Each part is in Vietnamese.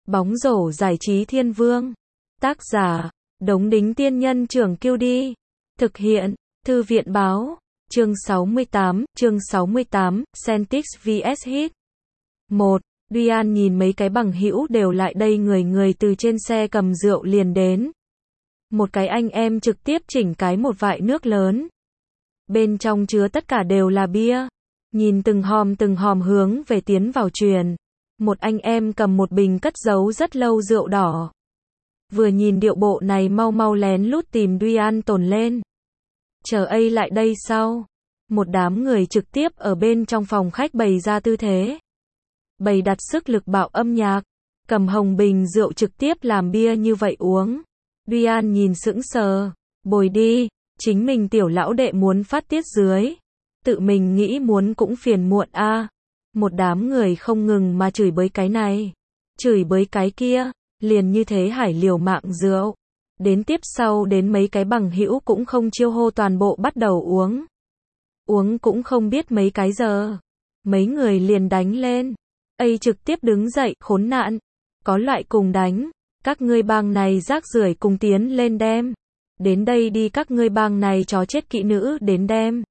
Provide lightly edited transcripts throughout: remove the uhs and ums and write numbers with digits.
Bóng rổ giải trí thiên vương. Tác giả, Đống Đính Tiên Nhân Trưởng Kiêu Đi. Thực hiện, Thư viện Báo. Chương 68, Celtics vs Heat. 1. Ryan nhìn mấy cái bằng hữu đều lại đây, người từ trên xe cầm rượu liền đến. Một cái anh em trực tiếp chỉnh cái một vại nước lớn. Bên trong chứa tất cả đều là bia. Nhìn từng hòm hướng về tiến vào truyền. Một anh em cầm một bình cất giấu rất lâu rượu đỏ. Vừa nhìn điệu bộ này mau lén lút tìm Ryan tồn lên. Chờ ấy lại đây sau. Một đám người trực tiếp ở bên trong phòng khách bày ra tư thế. Bày đặt sức lực bạo âm nhạc. Cầm hồng bình rượu trực tiếp làm bia như vậy uống. Ryan nhìn sững sờ. Bồi đi, chính mình tiểu lão đệ muốn phát tiết dưới. Tự mình nghĩ muốn cũng phiền muộn a. Một đám người không ngừng mà chửi bới cái này, chửi bới cái kia, liền như thế hải liều mạng rượu. Đến tiếp sau đến mấy cái bằng hữu cũng không chiêu hô, toàn bộ bắt đầu uống. Uống cũng không biết mấy cái giờ. Mấy người liền đánh lên. Ây trực tiếp đứng dậy, khốn nạn. Có loại cùng đánh. Các ngươi bang này rác rưởi cùng tiến lên đem. Đến đây đi, các ngươi bang này chó chết kỹ nữ đến đem.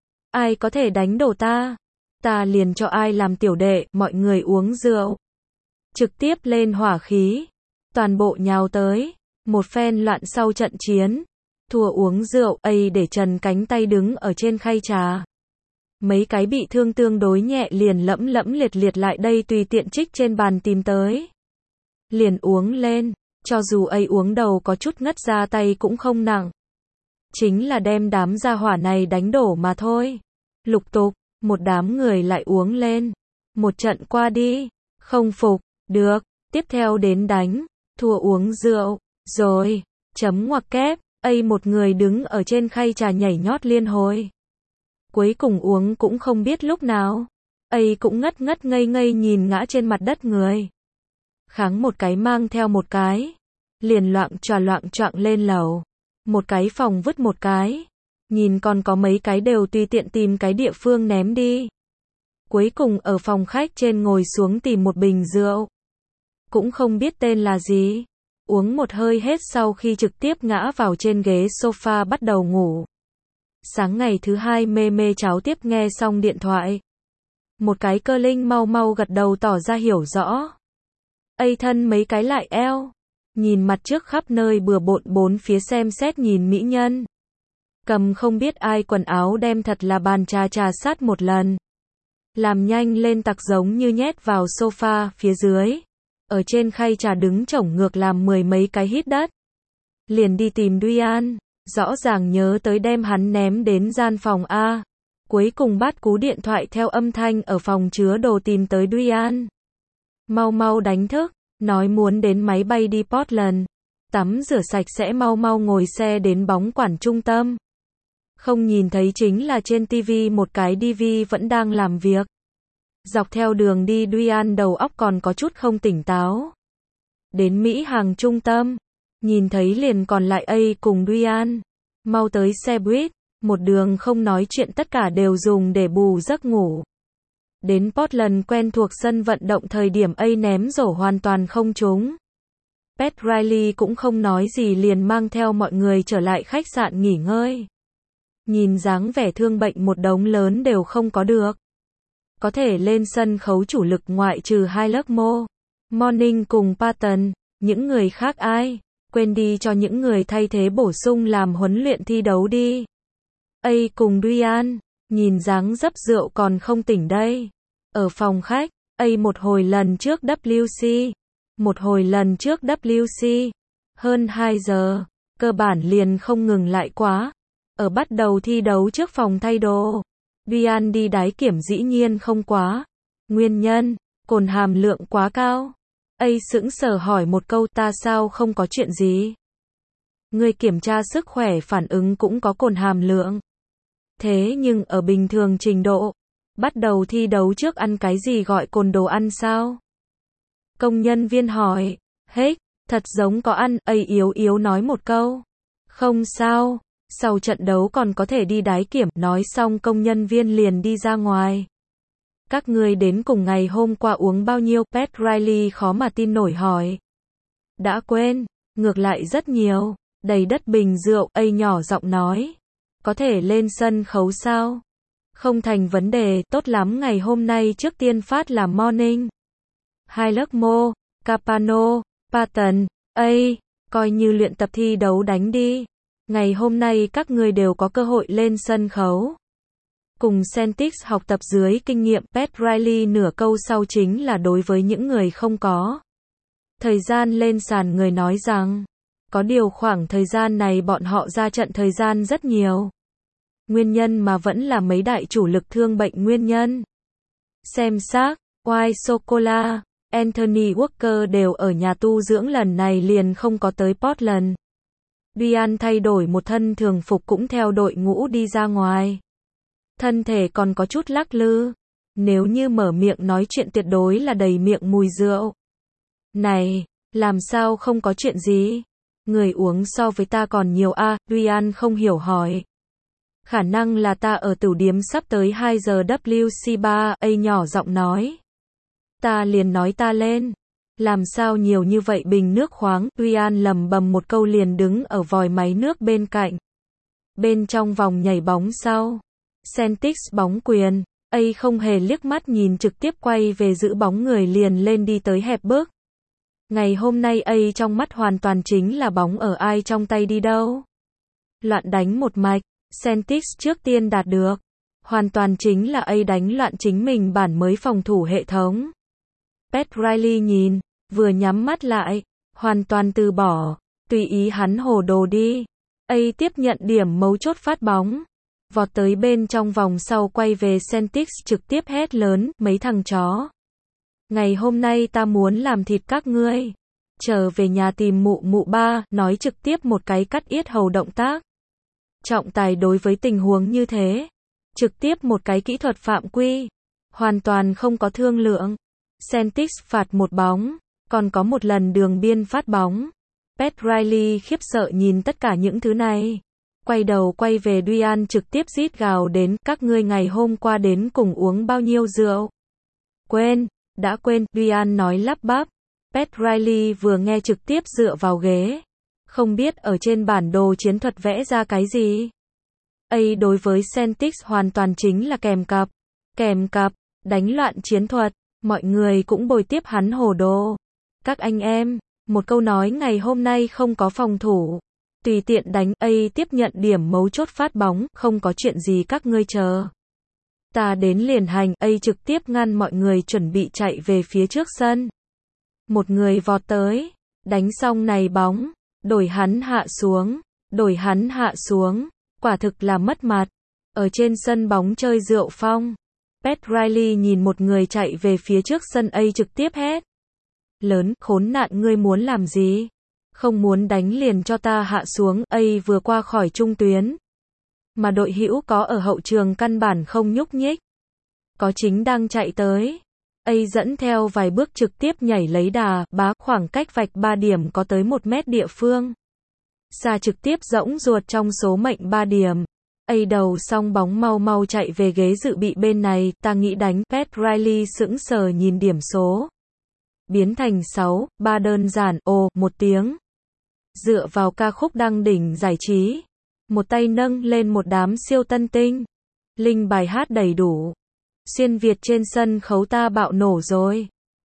Ai có thể đánh đổ ta? Ta liền cho ai làm tiểu đệ. Mọi người uống rượu. Trực tiếp lên hỏa khí. Toàn bộ nhào tới. Một phen loạn sau trận chiến. Thua uống rượu, ấy để trần cánh tay đứng ở trên khay trà. Mấy cái bị thương tương đối nhẹ liền lẫm liệt lại đây tùy tiện trích trên bàn tìm tới. Liền uống lên. Cho dù ấy uống đầu có chút ngất ra, tay cũng không nặng. Chính là đem đám gia hỏa này đánh đổ mà thôi. Lục tục. Một đám người lại uống lên. Một trận qua đi. Không phục. Được. Tiếp theo đến đánh. Thua uống rượu. Rồi. Chấm ngoặc kép. Ây một người đứng ở trên khay trà nhảy nhót liên hồi. Cuối cùng uống cũng không biết lúc nào. Ây cũng ngất ngây nhìn ngã trên mặt đất người. Kháng một cái mang theo một cái. Liền loạng choạng lên lầu. Một cái phòng vứt một cái. Nhìn còn có mấy cái đều tùy tiện tìm cái địa phương ném đi. Cuối cùng ở phòng khách trên ngồi xuống tìm một bình rượu. Cũng không biết tên là gì. Uống một hơi hết sau khi trực tiếp ngã vào trên ghế sofa bắt đầu ngủ. Sáng ngày thứ hai mê cháo tiếp nghe xong điện thoại. Một cái cơ linh mau gật đầu tỏ ra hiểu rõ. Ây thân mấy cái lại eo. Nhìn mặt trước khắp nơi bừa bộn bốn phía xem xét nhìn mỹ nhân. Cầm không biết ai quần áo đem thật là bàn trà sát một lần. Làm nhanh lên tặc giống như nhét vào sofa phía dưới. Ở trên khay trà đứng chổng ngược làm mười mấy cái hít đất. Liền đi tìm Ryan. Rõ ràng nhớ tới đem hắn ném đến gian phòng A. Cuối cùng bắt cú điện thoại theo âm thanh ở phòng chứa đồ tìm tới Ryan. Mau đánh thức. Nói muốn đến máy bay đi Portland. Tắm rửa sạch sẽ mau ngồi xe đến bóng quản trung tâm. Không nhìn thấy chính là trên TV một cái DV vẫn đang làm việc. Dọc theo đường đi Ryan đầu óc còn có chút không tỉnh táo. Đến Mỹ hàng trung tâm. Nhìn thấy liền còn lại A cùng Ryan. Mau tới xe buýt. Một đường không nói chuyện, tất cả đều dùng để bù giấc ngủ. Đến Portland quen thuộc sân vận động, thời điểm A ném rổ hoàn toàn không trúng. Pat Riley cũng không nói gì liền mang theo mọi người trở lại khách sạn nghỉ ngơi. Nhìn dáng vẻ thương bệnh một đống lớn đều không có được. Có thể lên sân khấu chủ lực ngoại trừ hai lớp Morning cùng Patton, những người khác ai? Quên đi, cho những người thay thế bổ sung làm huấn luyện thi đấu đi. A cùng Ryan, nhìn dáng dấp rượu còn không tỉnh đây. Ở phòng khách, A một hồi lần trước WC. Hơn 2 giờ, cơ bản liền không ngừng lại quá. Ở bắt đầu thi đấu trước phòng thay đồ. Ryan đi đái kiểm dĩ nhiên không quá. Nguyên nhân, cồn hàm lượng quá cao. A sững sờ hỏi một câu, ta sao không có chuyện gì? Người kiểm tra sức khỏe phản ứng cũng có cồn hàm lượng. Thế nhưng ở bình thường trình độ, bắt đầu thi đấu trước ăn cái gì gọi cồn đồ ăn sao? Công nhân viên hỏi. Hết, thật giống có ăn. A yếu nói một câu. Không sao. Sau trận đấu còn có thể đi đái kiểm. Nói xong công nhân viên liền đi ra ngoài. Các ngươi đến cùng ngày hôm qua uống bao nhiêu? Pat Riley khó mà tin nổi hỏi. Đã quên, ngược lại rất nhiều, đầy đất bình rượu, nhỏ giọng nói. Có thể lên sân khấu sao? Không thành vấn đề, tốt lắm, ngày hôm nay trước tiên phát là morning. Highlock, Capano, Patton, coi như luyện tập thi đấu đánh đi. Ngày hôm nay các ngươi đều có cơ hội lên sân khấu. Cùng Celtics học tập dưới kinh nghiệm, Pat Riley nửa câu sau chính là đối với những người không có thời gian lên sàn người nói rằng, có điều khoảng thời gian này bọn họ ra trận thời gian rất nhiều. Nguyên nhân mà vẫn là mấy đại chủ lực thương bệnh nguyên nhân. Xem xác, White Soccola, Anthony Walker đều ở nhà tu dưỡng lần này liền không có tới Portland. Ryan thay đổi một thân thường phục cũng theo đội ngũ đi ra ngoài. Thân thể còn có chút lắc lư. Nếu như mở miệng nói chuyện tuyệt đối là đầy miệng mùi rượu. Này, làm sao không có chuyện gì? Người uống so với ta còn nhiều à? Ryan không hiểu hỏi. Khả năng là ta ở tửu điếm sắp tới 2 giờ WC3, nhỏ giọng nói. Ta liền nói ta lên. Làm sao nhiều như vậy bình nước khoáng? Ryan lầm bầm một câu liền đứng ở vòi máy nước bên cạnh. Bên trong vòng nhảy bóng sau. Celtics bóng quyền. Không hề liếc mắt nhìn trực tiếp quay về giữ bóng người liền lên đi tới hẹp bước. Ngày hôm nay trong mắt hoàn toàn chính là bóng ở ai trong tay đi đâu. Loạn đánh một mạch. Celtics trước tiên đạt được. Hoàn toàn chính là đánh loạn chính mình bản mới phòng thủ hệ thống. Pat Riley nhìn, vừa nhắm mắt lại, hoàn toàn từ bỏ, tùy ý hắn hồ đồ đi. Tiếp nhận điểm mấu chốt phát bóng, vọt tới bên trong vòng sau quay về Celtics trực tiếp hét lớn, mấy thằng chó. Ngày hôm nay ta muốn làm thịt các ngươi. Trở về nhà tìm mụ ba, nói trực tiếp một cái cắt yết hầu động tác. Trọng tài đối với tình huống như thế, trực tiếp một cái kỹ thuật phạm quy, hoàn toàn không có thương lượng. Celtics phạt một bóng, còn có một lần đường biên phát bóng. Pat Riley khiếp sợ nhìn tất cả những thứ này. Quay đầu quay về Ryan trực tiếp rít gào đến, các ngươi ngày hôm qua đến cùng uống bao nhiêu rượu? Quên, đã quên, Ryan nói lắp bắp. Pat Riley vừa nghe trực tiếp dựa vào ghế. Không biết ở trên bản đồ chiến thuật vẽ ra cái gì. Đối với Celtics hoàn toàn chính là kèm cặp, đánh loạn chiến thuật. Mọi người cũng bồi tiếp hắn hồ đồ. Các anh em, một câu nói ngày hôm nay không có phòng thủ. Tùy tiện đánh, tiếp nhận điểm mấu chốt phát bóng, không có chuyện gì các ngươi chờ. Ta đến liền hành, trực tiếp ngăn mọi người chuẩn bị chạy về phía trước sân. Một người vọt tới, đánh xong này bóng, đổi hắn hạ xuống, quả thực là mất mặt. Ở trên sân bóng chơi rượu phong. Pat Riley nhìn một người chạy về phía trước sân trực tiếp hét. Lớn, khốn nạn ngươi muốn làm gì? Không muốn đánh liền cho ta hạ xuống, vừa qua khỏi trung tuyến. Mà đội hữu có ở hậu trường căn bản không nhúc nhích. Có chính đang chạy tới. Dẫn theo vài bước trực tiếp nhảy lấy đà, khoảng cách vạch 3 điểm có tới 1 mét địa phương. Xa trực tiếp rỗng ruột trong số mệnh 3 điểm. Đầu xong bóng mau chạy về ghế dự bị bên này, ta nghĩ đánh. Pat Riley sững sờ nhìn điểm số. Biến thành 6-3 đơn giản, một tiếng. Dựa vào ca khúc đăng đỉnh giải trí. Một tay nâng lên một đám siêu tân tinh. Linh bài hát đầy đủ. Xuyên Việt trên sân khấu ta bạo nổ rồi.